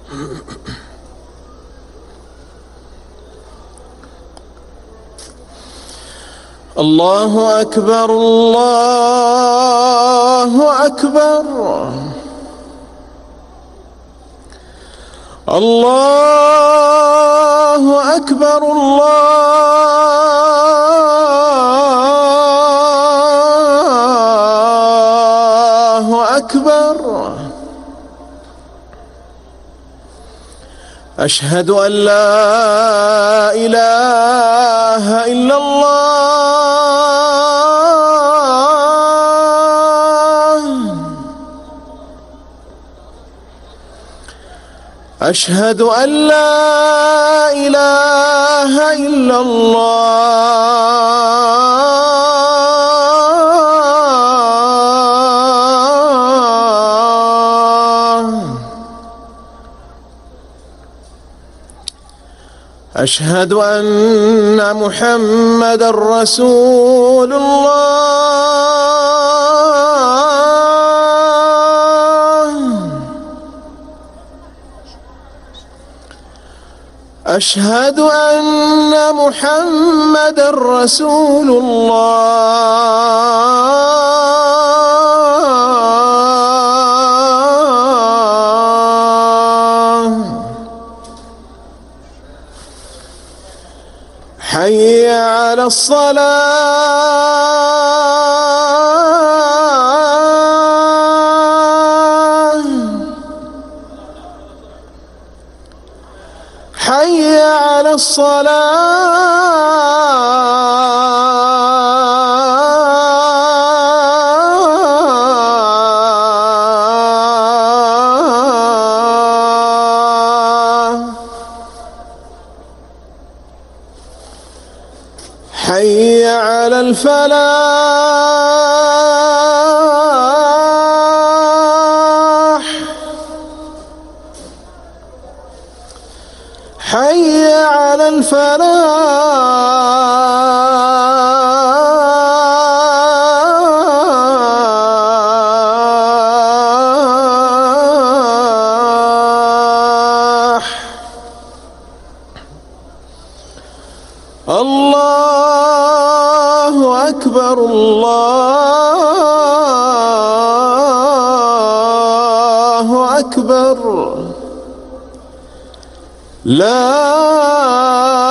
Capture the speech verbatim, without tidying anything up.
الله أكبر الله أكبر الله أكبر الله أكبر. أشهد أن لا إله إلا الله. أشهد أن لا إله إلا الله. أشهد أن محمدًا رسول الله. أشهد أن محمدًا رسول الله. حي على الصلاة. حي على الصلاة. حي على الفلاح. حي على الفلاح. الله أكبر الله أكبر. لا